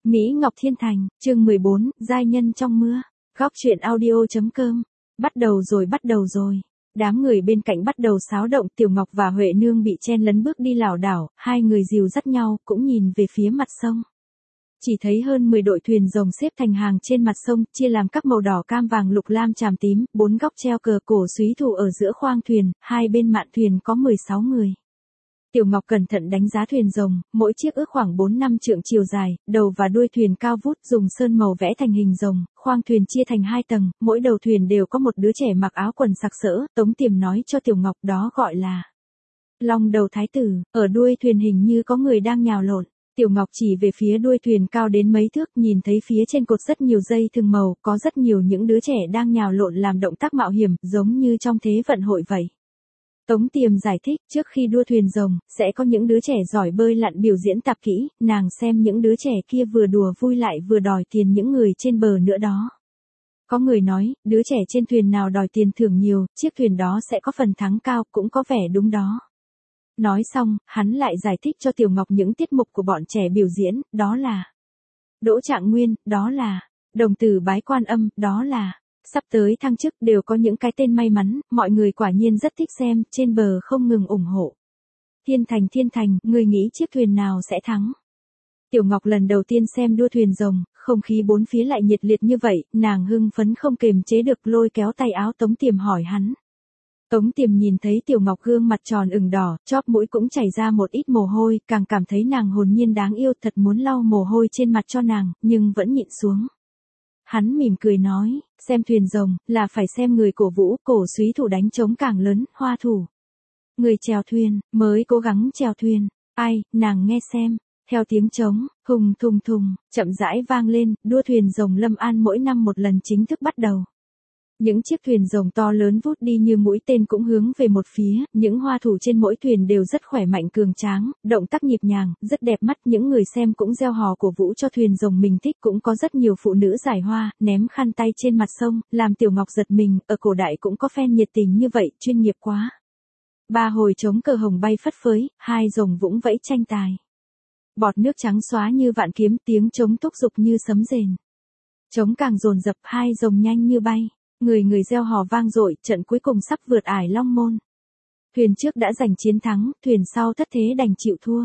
Mỹ Ngọc Thiên Thành, chương 14, giai nhân trong mưa. Góc truyện audio.com. Bắt đầu rồi. Đám người bên cạnh bắt đầu xáo động, Tiểu Ngọc và Huệ Nương bị chen lấn bước đi lảo đảo, hai người dìu dắt nhau, cũng nhìn về phía mặt sông. Chỉ thấy hơn 10 đội thuyền rồng xếp thành hàng trên mặt sông, chia làm các màu đỏ cam vàng lục lam chàm tím, 4 góc treo cờ cổ súy thủ ở giữa khoang thuyền, hai bên mạn thuyền có 16 người. Tiểu Ngọc cẩn thận đánh giá thuyền rồng, mỗi chiếc ước khoảng 4-5 trượng chiều dài, đầu và đuôi thuyền cao vút, dùng sơn màu vẽ thành hình rồng, khoang thuyền chia thành 2 tầng, mỗi đầu thuyền đều có một đứa trẻ mặc áo quần sặc sỡ. Tống Tiềm nói cho Tiểu Ngọc đó gọi là long đầu thái tử, ở đuôi thuyền hình như có người đang nhào lộn. Tiểu Ngọc chỉ về phía đuôi thuyền cao đến mấy thước, nhìn thấy phía trên cột rất nhiều dây thừng màu, có rất nhiều những đứa trẻ đang nhào lộn làm động tác mạo hiểm, giống như trong thế vận hội vậy. Tống Tiềm giải thích, trước khi đua thuyền rồng, sẽ có những đứa trẻ giỏi bơi lặn biểu diễn tập kỹ, nàng xem những đứa trẻ kia vừa đùa vui lại vừa đòi tiền những người trên bờ nữa đó. Có người nói, đứa trẻ trên thuyền nào đòi tiền thưởng nhiều, chiếc thuyền đó sẽ có phần thắng cao, cũng có vẻ đúng đó. Nói xong, hắn lại giải thích cho Tiểu Ngọc những tiết mục của bọn trẻ biểu diễn, đó là Đỗ Trạng Nguyên, đó là Đồng Tử Bái Quan Âm, đó là sắp tới thăng chức, đều có những cái tên may mắn, mọi người quả nhiên rất thích xem, trên bờ không ngừng ủng hộ. Thiên Thành, người nghĩ chiếc thuyền nào sẽ thắng? Tiểu Ngọc lần đầu tiên xem đua thuyền rồng, không khí bốn phía lại nhiệt liệt như vậy, nàng hưng phấn không kềm chế được, lôi kéo tay áo Tống Tiềm hỏi hắn. Tống Tiềm nhìn thấy Tiểu Ngọc gương mặt tròn ửng đỏ, chóp mũi cũng chảy ra một ít mồ hôi, càng cảm thấy nàng hồn nhiên đáng yêu, thật muốn lau mồ hôi trên mặt cho nàng, nhưng vẫn nhịn xuống. Hắn mỉm cười nói, xem thuyền rồng, là phải xem người cổ vũ, cổ súy thủ đánh trống càng lớn, hoa thủ. Người chèo thuyền, mới cố gắng chèo thuyền. Ai, nàng nghe xem. Theo tiếng trống, hùng thùng thùng, chậm rãi vang lên, đua thuyền rồng Lâm An mỗi năm một lần chính thức bắt đầu. Những chiếc thuyền rồng to lớn vút đi như mũi tên cũng hướng về một phía, những hoa thủ trên mỗi thuyền đều rất khỏe mạnh cường tráng, động tác nhịp nhàng, rất đẹp mắt, những người xem cũng reo hò cổ vũ cho thuyền rồng mình thích, cũng có rất nhiều phụ nữ giải hoa, ném khăn tay trên mặt sông, làm Tiểu Ngọc giật mình, ở cổ đại cũng có fan nhiệt tình như vậy, chuyên nghiệp quá. 3 hồi trống cờ hồng bay phất phới, 2 rồng vũng vẫy tranh tài. Bọt nước trắng xóa như vạn kiếm, tiếng trống thúc giục như sấm rền. Trống càng dồn dập, 2 rồng nhanh như bay. Người reo hò vang dội, trận cuối cùng sắp vượt ải Long Môn. Thuyền trước đã giành chiến thắng, thuyền sau thất thế đành chịu thua.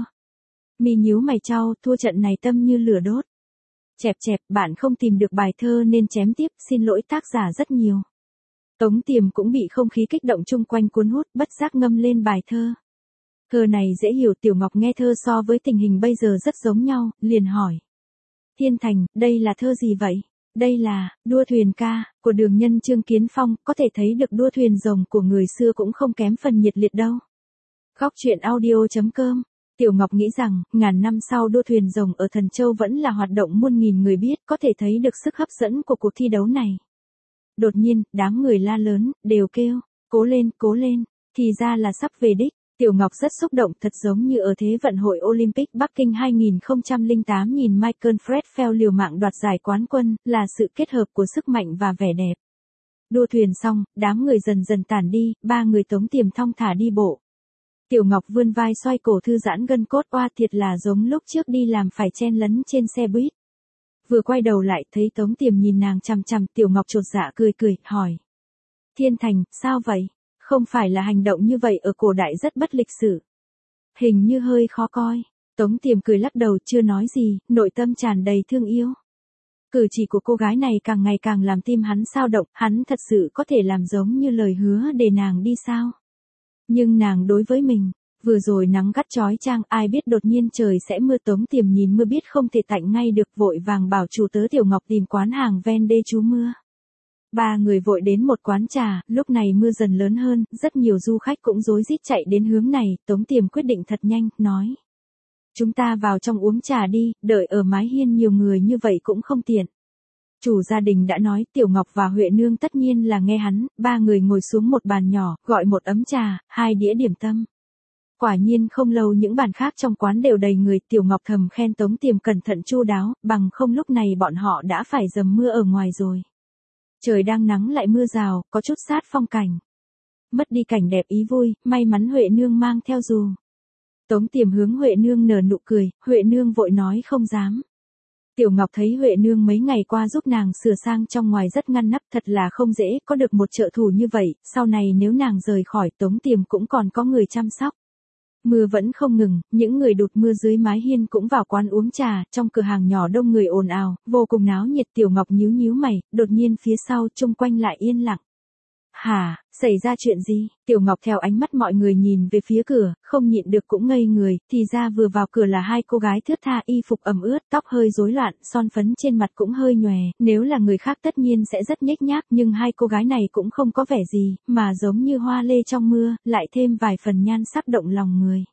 Mi nhíu mày chau, thua trận này tâm như lửa đốt. Chẹp, bạn không tìm được bài thơ nên chém tiếp, xin lỗi tác giả rất nhiều. Tống Tiềm cũng bị không khí kích động chung quanh cuốn hút, bất giác ngâm lên bài thơ. Thơ này dễ hiểu, Tiểu Ngọc nghe thơ so với tình hình bây giờ rất giống nhau, liền hỏi. Thiên Thành, đây là thơ gì vậy? Đây là Đua Thuyền Ca của đường nhân Trương Kiến Phong, có thể thấy được đua thuyền rồng của người xưa cũng không kém phần nhiệt liệt đâu. Góc truyện audio.com. Tiểu Ngọc nghĩ rằng, ngàn năm sau đua thuyền rồng ở Thần Châu vẫn là hoạt động muôn nghìn người biết, có thể thấy được sức hấp dẫn của cuộc thi đấu này. Đột nhiên, đám người la lớn, đều kêu, cố lên, thì ra là sắp về đích. Tiểu Ngọc rất xúc động, thật giống như ở Thế vận hội Olympic Bắc Kinh 2008 nhìn Michael Phelps liều mạng đoạt giải quán quân, là sự kết hợp của sức mạnh và vẻ đẹp. Đua thuyền xong, đám người dần dần tản đi, 3 người Tống Tiềm thong thả đi bộ. Tiểu Ngọc vươn vai xoay cổ thư giãn gân cốt, oa thiệt là giống lúc trước đi làm phải chen lấn trên xe buýt. Vừa quay đầu lại thấy Tống Tiềm nhìn nàng chằm chằm, Tiểu Ngọc chột dạ cười, hỏi. Thiên Thành, sao vậy? Không phải là hành động như vậy ở cổ đại rất bất lịch sự. Hình như hơi khó coi. Tống Tiềm cười lắc đầu, chưa nói gì, nội tâm tràn đầy thương yêu. Cử chỉ của cô gái này càng ngày càng làm tim hắn xao động, hắn thật sự có thể làm giống như lời hứa để nàng đi sao? Nhưng nàng đối với mình, vừa rồi nắng gắt chói chang, ai biết đột nhiên trời sẽ mưa. Tống Tiềm nhìn mưa biết không thể tạnh ngay được, vội vàng bảo chủ tớ Tiểu Ngọc tìm quán hàng ven đê trú mưa. 3 người vội đến một quán trà, lúc này mưa dần lớn hơn, rất nhiều du khách cũng rối rít chạy đến hướng này, Tống Tiềm quyết định thật nhanh, nói. Chúng ta vào trong uống trà đi, đợi ở mái hiên nhiều người như vậy cũng không tiện. Chủ gia đình đã nói, Tiểu Ngọc và Huệ Nương tất nhiên là nghe hắn, 3 người ngồi xuống một bàn nhỏ, gọi một ấm trà, 2 đĩa điểm tâm. Quả nhiên không lâu những bàn khác trong quán đều đầy người, Tiểu Ngọc thầm khen Tống Tiềm cẩn thận chu đáo, bằng không lúc này bọn họ đã phải dầm mưa ở ngoài rồi. Trời đang nắng lại mưa rào, có chút sát phong cảnh. Mất đi cảnh đẹp ý vui, may mắn Huệ Nương mang theo dù. Tống Tiềm hướng Huệ Nương nở nụ cười, Huệ Nương vội nói không dám. Tiểu Ngọc thấy Huệ Nương mấy ngày qua giúp nàng sửa sang trong ngoài rất ngăn nắp, thật là không dễ, có được một trợ thủ như vậy, sau này nếu nàng rời khỏi Tống Tiềm cũng còn có người chăm sóc. Mưa vẫn không ngừng, những người đụt mưa dưới mái hiên cũng vào quán uống trà, trong cửa hàng nhỏ đông người ồn ào, vô cùng náo nhiệt. Tiểu Ngọc nhíu nhíu mày, đột nhiên phía sau chung quanh lại yên lặng. Hả, xảy ra chuyện gì? Tiểu Ngọc theo ánh mắt mọi người nhìn về phía cửa, không nhịn được cũng ngây người, thì ra vừa vào cửa là hai cô gái thướt tha, y phục ẩm ướt, tóc hơi rối loạn, son phấn trên mặt cũng hơi nhòe, nếu là người khác tất nhiên sẽ rất nhếch nhác, nhưng hai cô gái này cũng không có vẻ gì, mà giống như hoa lê trong mưa, lại thêm vài phần nhan sắc động lòng người.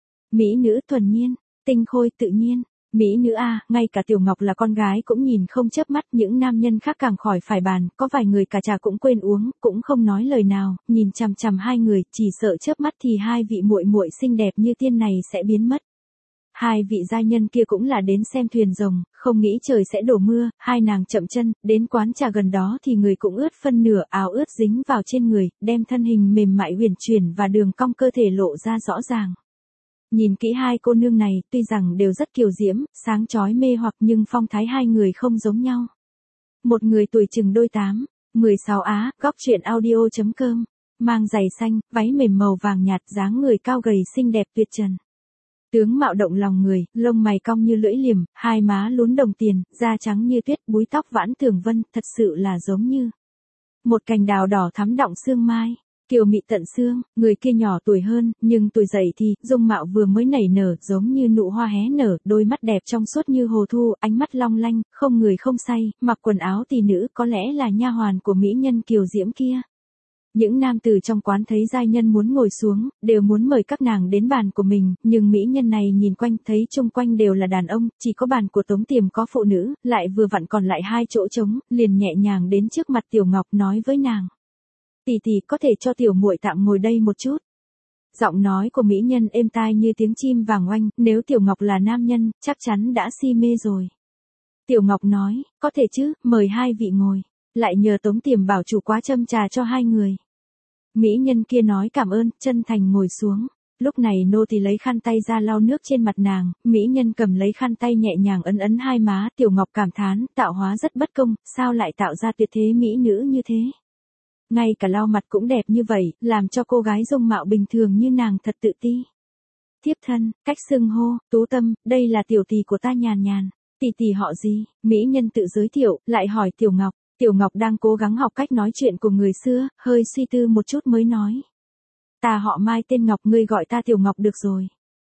Mỹ nữ thuần nhiên, tinh khôi tự nhiên. Mỹ nữ a, ngay cả Tiểu Ngọc là con gái cũng nhìn không chớp mắt, những nam nhân khác càng khỏi phải bàn, có vài người cả trà cũng quên uống, cũng không nói lời nào, nhìn chằm chằm hai người, chỉ sợ chớp mắt thì hai vị muội muội xinh đẹp như tiên này sẽ biến mất. Hai vị gia nhân kia cũng là đến xem thuyền rồng, không nghĩ trời sẽ đổ mưa, hai nàng chậm chân, đến quán trà gần đó thì người cũng ướt phân nửa, áo ướt dính vào trên người, đem thân hình mềm mại huyền chuyển và đường cong cơ thể lộ ra rõ ràng. Nhìn kỹ hai cô nương này, tuy rằng đều rất kiều diễm, sáng chói mê hoặc nhưng phong thái hai người không giống nhau. Một người tuổi chừng đôi 8, 16 á, góc truyện audio.com, mang giày xanh, váy mềm màu vàng nhạt, dáng người cao gầy xinh đẹp tuyệt trần. Tướng mạo động lòng người, lông mày cong như lưỡi liềm, hai má lún đồng tiền, da trắng như tuyết, búi tóc vãn tường vân, thật sự là giống như một cành đào đỏ thắm đọng sương mai. Kiều mị tận xương, người kia nhỏ tuổi hơn, nhưng tuổi dậy thì, dung mạo vừa mới nảy nở, giống như nụ hoa hé nở, đôi mắt đẹp trong suốt như hồ thu, ánh mắt long lanh, không người không say, mặc quần áo tỷ nữ, có lẽ là nha hoàn của mỹ nhân kiều diễm kia. Những nam tử trong quán thấy giai nhân muốn ngồi xuống, đều muốn mời các nàng đến bàn của mình, nhưng mỹ nhân này nhìn quanh thấy chung quanh đều là đàn ông, chỉ có bàn của Tống Tiềm có phụ nữ, lại vừa vặn còn lại hai chỗ trống, liền nhẹ nhàng đến trước mặt Tiểu Ngọc nói với nàng. Tỷ tỷ có thể cho tiểu muội tạm ngồi đây một chút. Giọng nói của mỹ nhân êm tai như tiếng chim vàng oanh, nếu Tiểu Ngọc là nam nhân, chắc chắn đã si mê rồi. Tiểu Ngọc nói, có thể chứ, mời hai vị ngồi, lại nhờ Tống Tiềm bảo chủ quá châm trà cho hai người. Mỹ nhân kia nói cảm ơn, chân thành ngồi xuống. Lúc này nô tỳ lấy khăn tay ra lau nước trên mặt nàng, mỹ nhân cầm lấy khăn tay nhẹ nhàng ấn ấn hai má, Tiểu Ngọc cảm thán, tạo hóa rất bất công, sao lại tạo ra tuyệt thế mỹ nữ như thế. Ngay cả lau mặt cũng đẹp như vậy, làm cho cô gái dung mạo bình thường như nàng thật tự ti. Thiếp thân, cách xưng hô, Tú Tâm, đây là tiểu tỷ của ta Nhàn Nhàn. Tỷ tỷ họ gì? Mỹ nhân tự giới thiệu, lại hỏi Tiểu Ngọc. Tiểu Ngọc đang cố gắng học cách nói chuyện của người xưa, hơi suy tư một chút mới nói. Ta họ Mai tên Ngọc, ngươi gọi ta Tiểu Ngọc được rồi.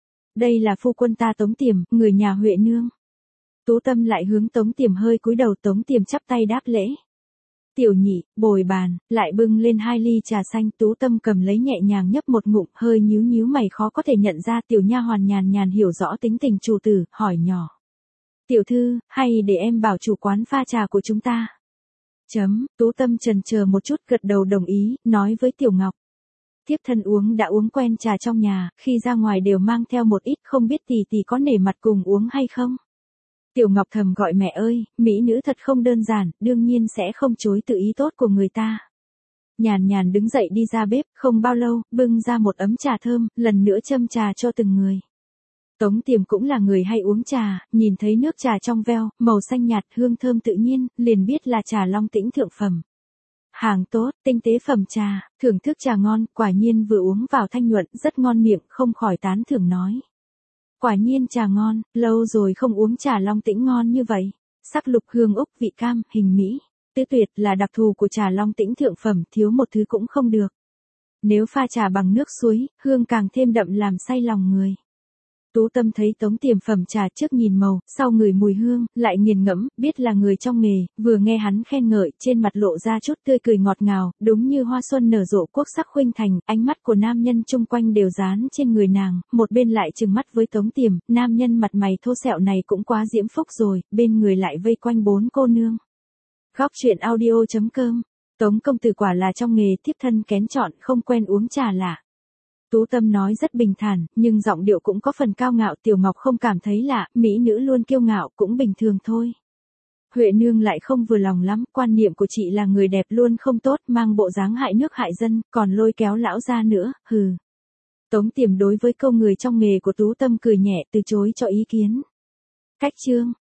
Đây là phu quân ta Tống Tiềm, người nhà Huệ Nương. Tú Tâm lại hướng Tống Tiềm hơi cúi đầu, Tống Tiềm chắp tay đáp lễ. Tiểu nhị, bồi bàn, lại bưng lên hai ly trà xanh, Tú Tâm cầm lấy nhẹ nhàng nhấp một ngụm, hơi nhíu nhíu mày khó có thể nhận ra. Tiểu nha hoàn Nhàn Nhàn hiểu rõ tính tình chủ tử, hỏi nhỏ. Tiểu thư, hay để em bảo chủ quán pha trà của chúng ta? Tú Tâm chần chờ một chút gật đầu đồng ý, nói với Tiểu Ngọc. Thiếp thân đã uống quen trà trong nhà, khi ra ngoài đều mang theo một ít, không biết tỷ tỷ có nể mặt cùng uống hay không? Tiểu Ngọc thầm gọi mẹ ơi, mỹ nữ thật không đơn giản, đương nhiên sẽ không chối tự ý tốt của người ta. Nhàn Nhàn đứng dậy đi ra bếp, không bao lâu, bưng ra một ấm trà thơm, lần nữa châm trà cho từng người. Tống Tiềm cũng là người hay uống trà, nhìn thấy nước trà trong veo, màu xanh nhạt, hương thơm tự nhiên, liền biết là trà Long Tĩnh thượng phẩm. Hàng tốt, tinh tế phẩm trà, thưởng thức trà ngon, quả nhiên vừa uống vào thanh nhuận, rất ngon miệng, không khỏi tán thưởng nói. Quả nhiên trà ngon, lâu rồi không uống trà Long Tĩnh ngon như vậy. Sắc lục hương úc vị cam, hình mỹ. Tứ tuyệt là đặc thù của trà Long Tĩnh thượng phẩm, thiếu một thứ cũng không được. Nếu pha trà bằng nước suối, hương càng thêm đậm làm say lòng người. Tú Tâm thấy Tống Tiềm phẩm trà trước nhìn màu, sau ngửi mùi hương, lại nghiền ngẫm, biết là người trong nghề, vừa nghe hắn khen ngợi, trên mặt lộ ra chút tươi cười ngọt ngào, đúng như hoa xuân nở rộ quốc sắc khuynh thành, ánh mắt của nam nhân chung quanh đều dán trên người nàng, một bên lại trừng mắt với Tống Tiềm, nam nhân mặt mày thô sẹo này cũng quá diễm phúc rồi, bên người lại vây quanh 4 cô nương. Góc truyện audio.com, Tống công tử quả là trong nghề, thiếp thân kén chọn, không quen uống trà lạ. Tú Tâm nói rất bình thản, nhưng giọng điệu cũng có phần cao ngạo. Tiểu Ngọc không cảm thấy lạ, mỹ nữ luôn kiêu ngạo cũng bình thường thôi. Huệ Nương lại không vừa lòng lắm, quan niệm của chị là người đẹp luôn không tốt, mang bộ dáng hại nước hại dân, còn lôi kéo lão gia nữa, hừ. Tống Tiềm đối với câu người trong nghề của Tú Tâm cười nhẹ, từ chối cho ý kiến. Cách chương